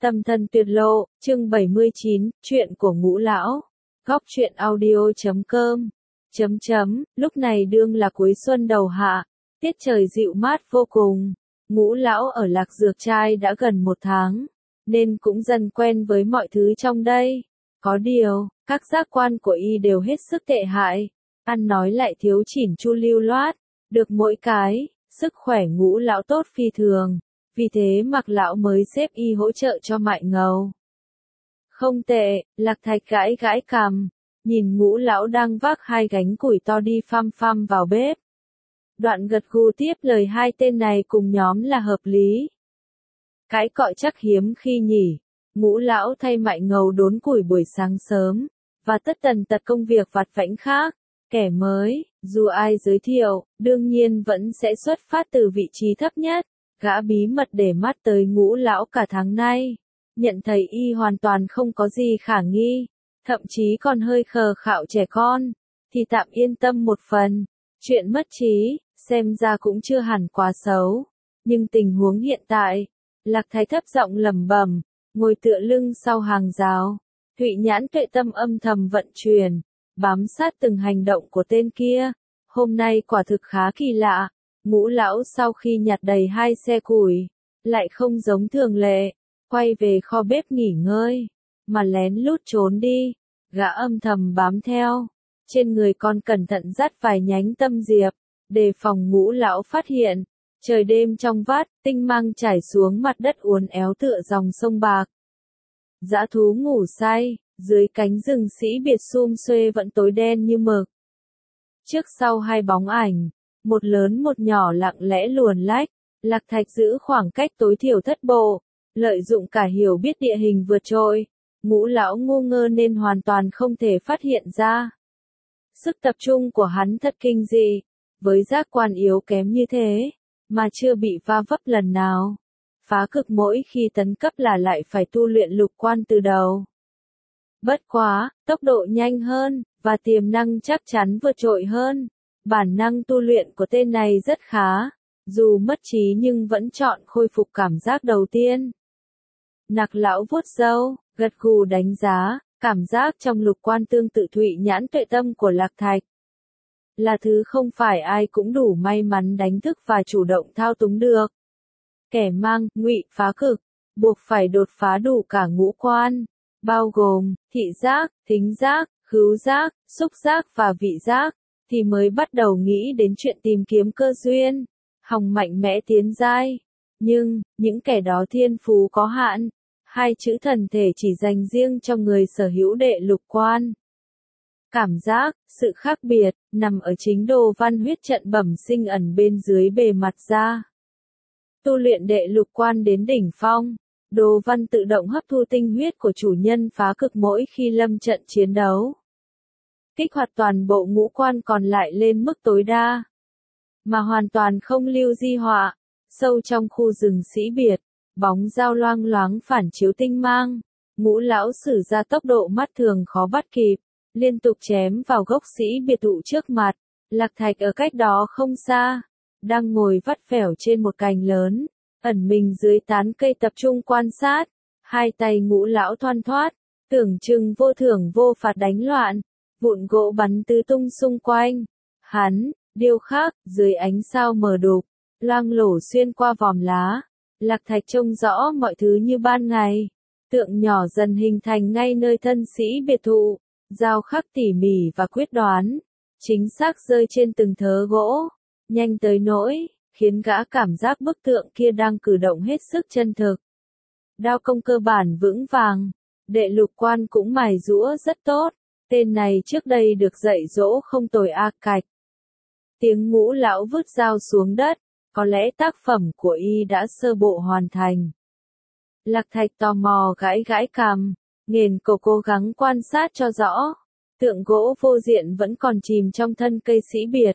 Tâm thân tuyệt lộ, chương 79, chuyện của Ngũ lão. Góc truyện audio.com. Lúc này đương là cuối xuân đầu hạ, tiết trời dịu mát vô cùng. Ngũ lão ở Lạc Dược Trai đã gần 1 tháng, nên cũng dần quen với mọi thứ trong đây. Có điều, các giác quan của y đều hết sức tệ hại, ăn nói lại thiếu chỉn chu lưu loát, được mỗi cái, sức khỏe Ngũ lão tốt phi thường. Vì thế Mạc lão mới xếp y hỗ trợ cho Mại Ngầu. Không tệ, Lạc Thạch gãi gãi cằm, nhìn Ngũ lão đang vác 2 gánh củi to đi phăm phăm vào bếp. Đoạn gật gù tiếp lời 2 tên này cùng nhóm là hợp lý. Cái cọ chắc hiếm khi nhỉ. Ngũ lão thay Mại Ngầu đốn củi buổi sáng sớm, và tất tần tật công việc vặt vãnh khác. Kẻ mới, dù ai giới thiệu, đương nhiên vẫn sẽ xuất phát từ vị trí thấp nhất. Gã bí mật để mắt tới Ngũ lão cả tháng nay, nhận thấy y hoàn toàn không có gì khả nghi, thậm chí còn hơi khờ khạo trẻ con, thì tạm yên tâm một phần. Chuyện mất trí, xem ra cũng chưa hẳn quá xấu, nhưng tình huống hiện tại, Lạc Thái thấp giọng lẩm bẩm, ngồi tựa lưng sau hàng rào, Thụy Nhãn tuệ tâm âm thầm vận chuyển, bám sát từng hành động của tên kia. Hôm nay quả thực khá kỳ lạ. Ngũ lão sau khi nhặt đầy 2 xe củi, lại không giống thường lệ, quay về kho bếp nghỉ ngơi, mà lén lút trốn đi. Gã âm thầm bám theo, trên người còn cẩn thận dắt vài nhánh tâm diệp, đề phòng Ngũ lão phát hiện. Trời đêm trong vắt, tinh mang trải xuống mặt đất uốn éo tựa dòng sông bạc. Dã thú ngủ say, dưới cánh rừng sĩ biệt sum xuê vẫn tối đen như mực. Trước sau 2 bóng ảnh, một lớn một nhỏ lặng lẽ luồn lách. Lạc Thạch giữ khoảng cách tối thiểu thất bộ, lợi dụng cả hiểu biết địa hình vượt trội. Ngũ lão ngu ngơ nên hoàn toàn không thể phát hiện ra. Sức tập trung của hắn thật kinh dị, với giác quan yếu kém như thế, mà chưa bị va vấp lần nào. Phá cực mỗi khi tấn cấp là lại phải tu luyện lục quan từ đầu. Bất quá, tốc độ nhanh hơn, và tiềm năng chắc chắn vượt trội hơn. Bản năng tu luyện của tên này rất khá, dù mất trí nhưng vẫn chọn khôi phục cảm giác đầu tiên. Nặc lão vuốt râu, gật gù đánh giá, cảm giác trong lục quan tương tự Thụy Nhãn tuệ tâm của Lạc Thạch. Là thứ không phải ai cũng đủ may mắn đánh thức và chủ động thao túng được. Kẻ mang, ngụy, phá cực, buộc phải đột phá đủ cả ngũ quan, bao gồm, thị giác, thính giác, khứu giác, xúc giác và vị giác, thì mới bắt đầu nghĩ đến chuyện tìm kiếm cơ duyên, hòng mạnh mẽ tiến giai. Nhưng, những kẻ đó thiên phú có hạn, 2 chữ thần thể chỉ dành riêng cho người sở hữu đệ lục quan. Cảm giác, sự khác biệt, nằm ở chính đồ văn huyết trận bẩm sinh ẩn bên dưới bề mặt da. Tu luyện đệ lục quan đến đỉnh phong, đồ văn tự động hấp thu tinh huyết của chủ nhân phá cực mỗi khi lâm trận chiến đấu. Kích hoạt toàn bộ ngũ quan còn lại lên mức tối đa, mà hoàn toàn không lưu di họa. Sâu trong khu rừng sĩ biệt, bóng dao loang loáng phản chiếu tinh mang. Ngũ lão sử ra tốc độ mắt thường khó bắt kịp, liên tục chém vào gốc sĩ biệt thụ trước mặt. Lạc Thạch ở cách đó không xa, đang ngồi vắt vẻo trên một cành lớn, ẩn mình dưới tán cây tập trung quan sát. 2 tay Ngũ lão thoăn thoắt, tưởng chừng vô thưởng vô phạt đánh loạn, vụn gỗ bắn tứ tung xung quanh. Hắn, điêu khắc, dưới ánh sao mờ đục, loang lổ xuyên qua vòm lá. Lạc Thạch trông rõ mọi thứ như ban ngày. Tượng nhỏ dần hình thành ngay nơi thân sĩ biệt thụ, dao khắc tỉ mỉ và quyết đoán, chính xác rơi trên từng thớ gỗ, nhanh tới nỗi, khiến gã cảm giác bức tượng kia đang cử động hết sức chân thực. Đao công cơ bản vững vàng, đệ lục quan cũng mài giũa rất tốt. Tên này trước đây được dạy dỗ không tồi a cạch. Tiếng Ngũ lão vứt dao xuống đất, có lẽ tác phẩm của y đã sơ bộ hoàn thành. Lạc Thạch tò mò gãi gãi cằm, nghền cổ cố gắng quan sát cho rõ. Tượng gỗ vô diện vẫn còn chìm trong thân cây sĩ biệt.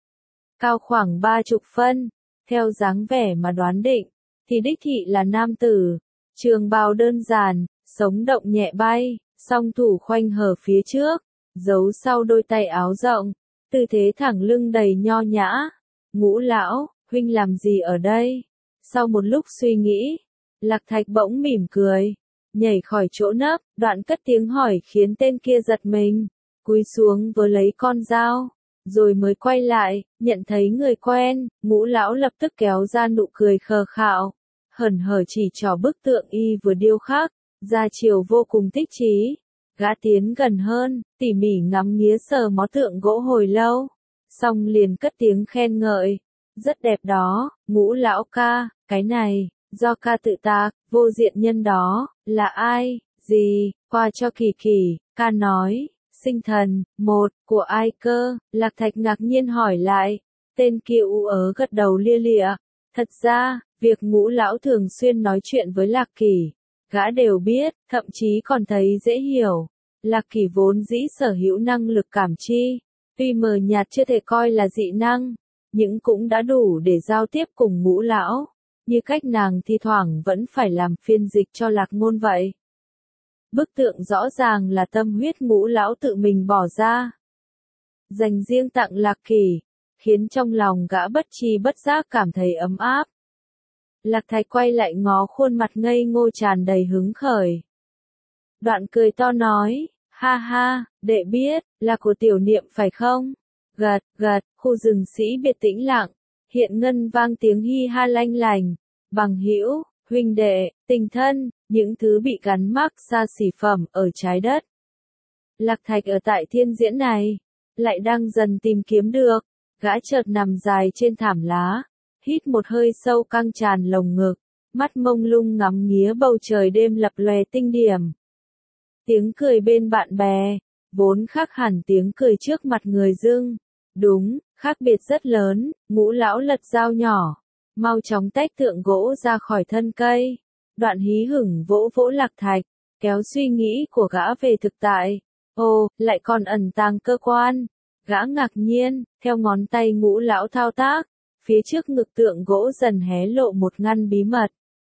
Cao khoảng 30 phân, theo dáng vẻ mà đoán định, thì đích thị là nam tử. Trường bào đơn giản, sống động nhẹ bay, song thủ khoanh hở phía trước, giấu sau đôi tay áo rộng, tư thế thẳng lưng đầy nho nhã. Ngũ lão, huynh làm gì ở đây? Sau một lúc suy nghĩ, Lạc Thạch bỗng mỉm cười, nhảy khỏi chỗ nấp, đoạn cất tiếng hỏi khiến tên kia giật mình, cúi xuống với lấy con dao, rồi mới quay lại, nhận thấy người quen, Ngũ lão lập tức kéo ra nụ cười khờ khạo, hờn hở chỉ trỏ bức tượng y vừa điêu khắc, ra chiều vô cùng thích chí. Gã tiến gần hơn, tỉ mỉ ngắm nghía sờ mó tượng gỗ hồi lâu, xong liền cất tiếng khen ngợi, rất đẹp đó, Ngũ lão ca, cái này, do ca tự tác, vô diện nhân đó, là ai, gì, qua cho Kỳ Kỳ, ca nói, sinh thần, một, của ai cơ, Lạc Thạch ngạc nhiên hỏi lại, tên kia ú gật đầu lia lịa, thật ra, việc Ngũ lão thường xuyên nói chuyện với Lạc Kỳ, gã đều biết, thậm chí còn thấy dễ hiểu. Lạc Kỳ vốn dĩ sở hữu năng lực cảm chi, tuy mờ nhạt chưa thể coi là dị năng, nhưng cũng đã đủ để giao tiếp cùng Ngũ lão, như cách nàng thi thoảng vẫn phải làm phiên dịch cho Lạc Ngôn vậy. Bức tượng rõ ràng là tâm huyết Ngũ lão tự mình bỏ ra, dành riêng tặng Lạc Kỳ, khiến trong lòng gã bất tri bất giác cảm thấy ấm áp. Lạc Thạch quay lại ngó khuôn mặt ngây ngô tràn đầy hứng khởi. Đoạn cười to nói, ha ha, đệ biết, là của tiểu niệm phải không? Gật, gật, khu rừng sĩ biệt tĩnh lặng, hiện ngân vang tiếng hi ha lanh lành, bằng hữu, huynh đệ, tình thân, những thứ bị gắn mác xa xỉ phẩm ở trái đất. Lạc Thạch ở tại thiên diễn này, lại đang dần tìm kiếm được, gã chợt nằm dài trên thảm lá, hít một hơi sâu căng tràn lồng ngực, mắt mông lung ngắm nghía bầu trời đêm lập lòe tinh điểm. Tiếng cười bên bạn bè, vốn khác hẳn tiếng cười trước mặt người dưng. Đúng, khác biệt rất lớn, Ngũ lão lật dao nhỏ, mau chóng tách tượng gỗ ra khỏi thân cây. Đoạn hí hửng vỗ vỗ Lạc Thạch, kéo suy nghĩ của gã về thực tại. Ồ, lại còn ẩn tàng cơ quan. Gã ngạc nhiên, theo ngón tay Ngũ lão thao tác, phía trước ngực tượng gỗ dần hé lộ một ngăn bí mật.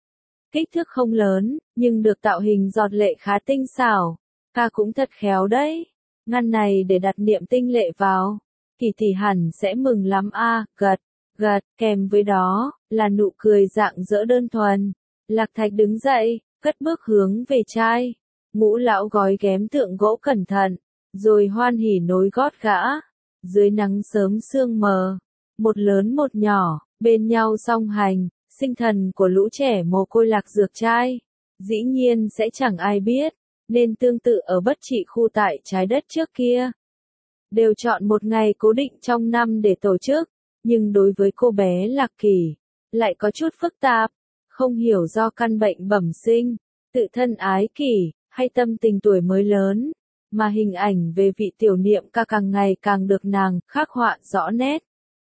Kích thước không lớn, nhưng được tạo hình giọt lệ khá tinh xảo. Ca cũng thật khéo đấy. Ngăn này để đặt niệm tinh lệ vào. Kỳ tỷ hẳn sẽ mừng lắm a, gật, gật, kèm với đó, là nụ cười rạng rỡ đơn thuần. Lạc Thạch đứng dậy, cất bước hướng về trai. Ngũ lão gói ghém tượng gỗ cẩn thận, rồi hoan hỉ nối gót gã. Dưới nắng sớm sương mờ, một lớn một nhỏ, bên nhau song hành. Sinh thần của lũ trẻ mồ côi Lạc Dược trai, dĩ nhiên sẽ chẳng ai biết, nên tương tự ở bất trị khu tại trái đất trước kia. Đều chọn một ngày cố định trong năm để tổ chức, nhưng đối với cô bé Lạc Kỳ, lại có chút phức tạp, không hiểu do căn bệnh bẩm sinh, tự thân ái kỷ, hay tâm tình tuổi mới lớn, mà hình ảnh về vị tiểu niệm ca càng ngày càng được nàng khắc họa rõ nét.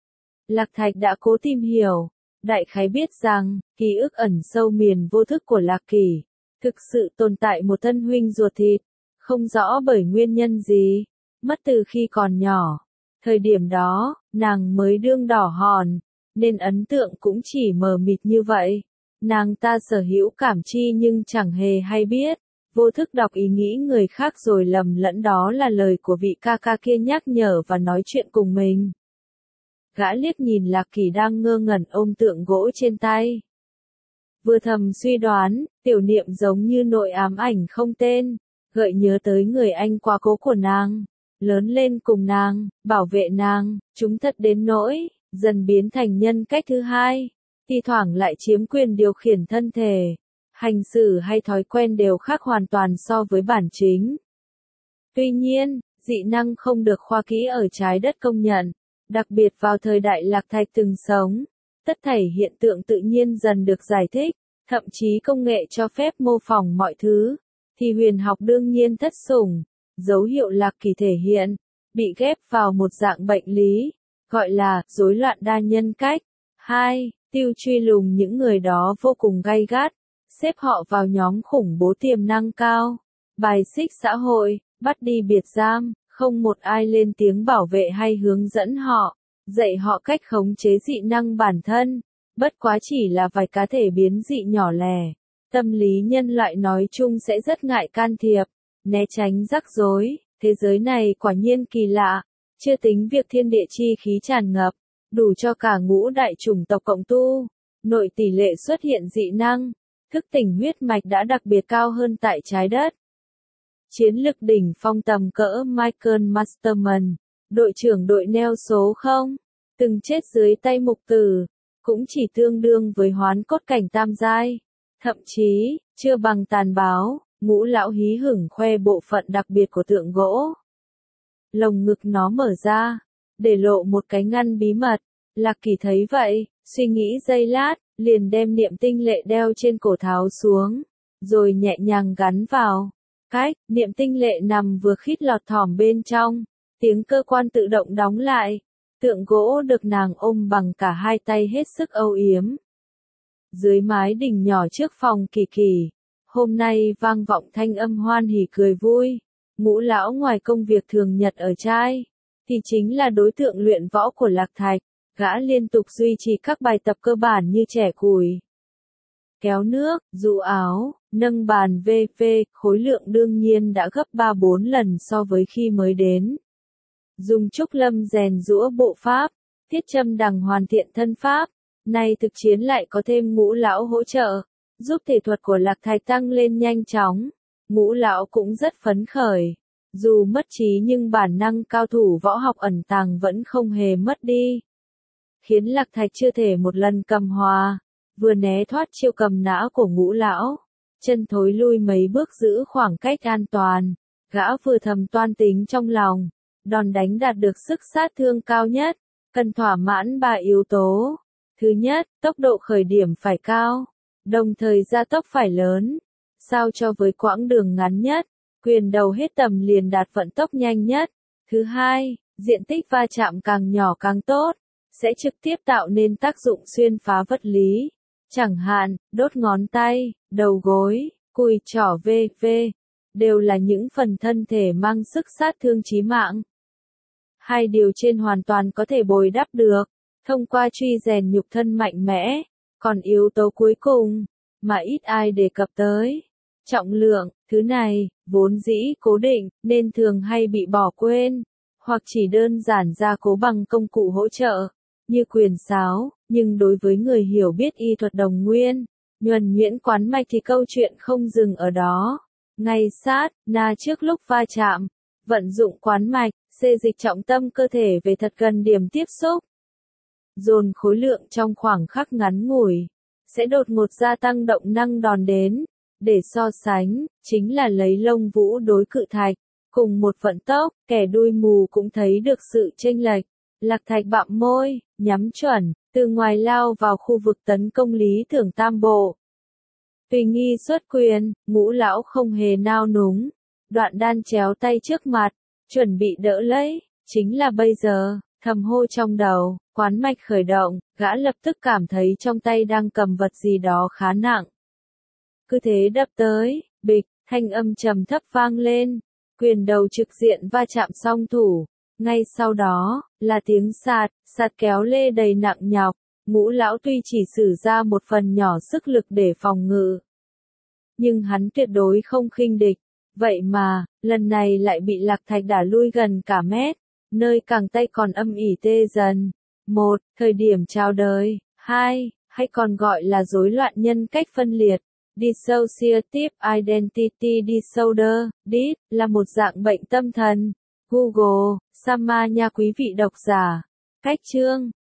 Lạc Thạch đã cố tìm hiểu. Đại khái biết rằng, ký ức ẩn sâu miền vô thức của Lạc Kỳ, thực sự tồn tại một thân huynh ruột thịt, không rõ bởi nguyên nhân gì, mất từ khi còn nhỏ. Thời điểm đó, nàng mới đương đỏ hòn, nên ấn tượng cũng chỉ mờ mịt như vậy. Nàng ta sở hữu cảm chi nhưng chẳng hề hay biết, vô thức đọc ý nghĩ người khác rồi lầm lẫn đó là lời của vị ca ca kia nhắc nhở và nói chuyện cùng mình. Gã liếc nhìn Lạc Kỳ đang ngơ ngẩn ôm tượng gỗ trên tay. Vừa thầm suy đoán, tiểu niệm giống như nội ám ảnh không tên, gợi nhớ tới người anh quá cố của nàng, lớn lên cùng nàng, bảo vệ nàng, chúng thật đến nỗi, dần biến thành nhân cách thứ hai, thi thoảng lại chiếm quyền điều khiển thân thể, hành xử hay thói quen đều khác hoàn toàn so với bản chính. Tuy nhiên, dị năng không được khoa kỹ ở trái đất công nhận. Đặc biệt vào thời đại Lạc Thạch từng sống, tất thảy hiện tượng tự nhiên dần được giải thích, thậm chí công nghệ cho phép mô phỏng mọi thứ, thì huyền học đương nhiên thất sủng, dấu hiệu Lạc Kỳ thể hiện, bị ghép vào một dạng bệnh lý, gọi là rối loạn đa nhân cách. 2. Tiêu truy lùng những người đó vô cùng gay gắt, xếp họ vào nhóm khủng bố tiềm năng cao, bài xích xã hội, bắt đi biệt giam. Không một ai lên tiếng bảo vệ hay hướng dẫn họ, dạy họ cách khống chế dị năng bản thân, bất quá chỉ là vài cá thể biến dị nhỏ lẻ. Tâm lý nhân loại nói chung sẽ rất ngại can thiệp, né tránh rắc rối, thế giới này quả nhiên kỳ lạ, chưa tính việc thiên địa chi khí tràn ngập, đủ cho cả ngũ đại chủng tộc cộng tu, nội tỷ lệ xuất hiện dị năng, thức tỉnh huyết mạch đã đặc biệt cao hơn tại trái đất. Chiến lực đỉnh phong tầm cỡ Michael Masterman, đội trưởng đội neo số 0, từng chết dưới tay mục tử, cũng chỉ tương đương với hoán cốt cảnh tam giai. Thậm chí, chưa bằng tàn báo, Ngũ lão hí hửng khoe bộ phận đặc biệt của tượng gỗ. Lồng ngực nó mở ra, để lộ một cái ngăn bí mật. Lạc Kỳ thấy vậy, suy nghĩ giây lát, liền đem niệm tinh lệ đeo trên cổ tháo xuống, rồi nhẹ nhàng gắn vào. Cách, niệm tinh lệ nằm vừa khít lọt thỏm bên trong, tiếng cơ quan tự động đóng lại. Tượng gỗ được nàng ôm bằng cả hai tay hết sức âu yếm. Dưới mái đình nhỏ trước phòng Kỳ Kỳ, hôm nay vang vọng thanh âm hoan hỉ cười vui. Ngũ lão ngoài công việc thường nhật ở trai, thì chính là đối tượng luyện võ của Lạc Thạch. Gã liên tục duy trì các bài tập cơ bản như chẻ củi, kéo nước, giũ áo, nâng bàn v.v. Khối lượng đương nhiên đã gấp 3-4 lần so với khi mới đến. Dùng trúc lâm rèn giũa bộ pháp, thiết châm đằng hoàn thiện thân pháp. Nay thực chiến lại có thêm Ngũ lão hỗ trợ, giúp thể thuật của Lạc Thạch tăng lên nhanh chóng. Ngũ lão cũng rất phấn khởi. Dù mất trí nhưng bản năng cao thủ võ học ẩn tàng vẫn không hề mất đi. Khiến Lạc Thạch chưa thể một lần cầm hòa, vừa né thoát chiêu cầm nã của Ngũ lão, chân thối lui mấy bước giữ khoảng cách an toàn. Gã vừa thầm toan tính trong lòng, đòn đánh đạt được sức sát thương cao nhất, cần thỏa mãn 3 yếu tố. Thứ nhất, tốc độ khởi điểm phải cao, đồng thời gia tốc phải lớn, sao cho với quãng đường ngắn nhất, quyền đầu hết tầm liền đạt vận tốc nhanh nhất. Thứ hai, diện tích va chạm càng nhỏ càng tốt, sẽ trực tiếp tạo nên tác dụng xuyên phá vật lý. Chẳng hạn, đốt ngón tay, đầu gối, cùi trỏ v.v. đều là những phần thân thể mang sức sát thương chí mạng. Hai điều trên hoàn toàn có thể bồi đắp được, thông qua truy rèn nhục thân mạnh mẽ. Còn yếu tố cuối cùng, mà ít ai đề cập tới, trọng lượng, thứ này, vốn dĩ cố định, nên thường hay bị bỏ quên, hoặc chỉ đơn giản gia cố bằng công cụ hỗ trợ, như quyền sáo, nhưng đối với người hiểu biết y thuật đồng nguyên, nhuần nhuyễn quán mạch thì câu chuyện không dừng ở đó. Ngay sát, na trước lúc va chạm, vận dụng quán mạch, xê dịch trọng tâm cơ thể về thật gần điểm tiếp xúc. Dồn khối lượng trong khoảng khắc ngắn ngủi, sẽ đột ngột gia tăng động năng đòn đến. Để so sánh, chính là lấy lông vũ đối cự thạch, cùng một vận tốc, kẻ đuôi mù cũng thấy được sự chênh lệch. Lạc Thạch bặm môi, nhắm chuẩn, từ ngoài lao vào khu vực tấn công Lý Tưởng Tam Bộ. Tùy nghi xuất quyền, Ngũ lão không hề nao núng, Đoạn Đan chéo tay trước mặt, chuẩn bị đỡ lấy. Chính là bây giờ, thầm hô trong đầu, quán mạch khởi động, gã lập tức cảm thấy trong tay đang cầm vật gì đó khá nặng. Cứ thế đập tới, bịch, thanh âm trầm thấp vang lên, quyền đầu trực diện va chạm song thủ. Ngay sau đó, là tiếng sạt, sạt kéo lê đầy nặng nhọc. Ngũ lão tuy chỉ sử ra một phần nhỏ sức lực để phòng ngự, nhưng hắn tuyệt đối không khinh địch. Vậy mà, lần này lại bị Lạc Thạch đả lui gần cả mét, nơi cẳng tay còn âm ỉ tê dần. 1. Thời điểm chào đời. 2. Hay còn gọi là rối loạn nhân cách phân liệt. Dissociative Identity Disorder, DID, là một dạng bệnh tâm thần. Google, Sama nha quý vị độc giả. Cách chương